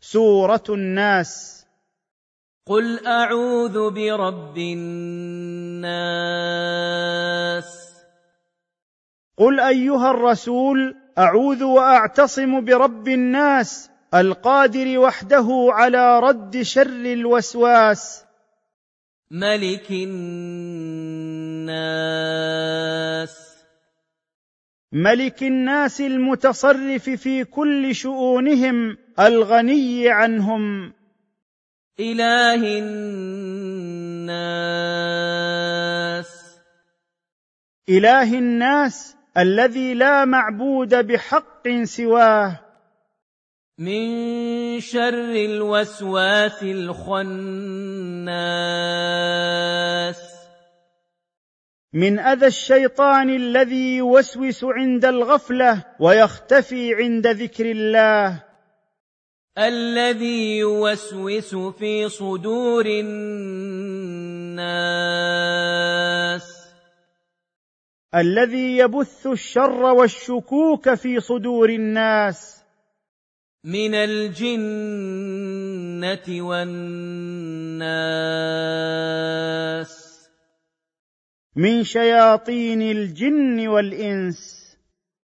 سورة الناس. قل أعوذ برب الناس. قل أيها الرسول أعوذ وأعتصم برب الناس القادر وحده على رد شر الوسواس. ملك الناس. ملك الناس المتصرف في كل شؤونهم الغني عنهم. إله الناس. إله الناس الذي لا معبود بحق سواه. من شر الوسواس الخناس. من أذى الشيطان الذي يوسوس عند الغفلة ويختفي عند ذكر الله. الذي يوسوس في صدور الناس. الذي يبث الشر والشكوك في صدور الناس. من الجنة والناس. من شياطين الجن والإنس.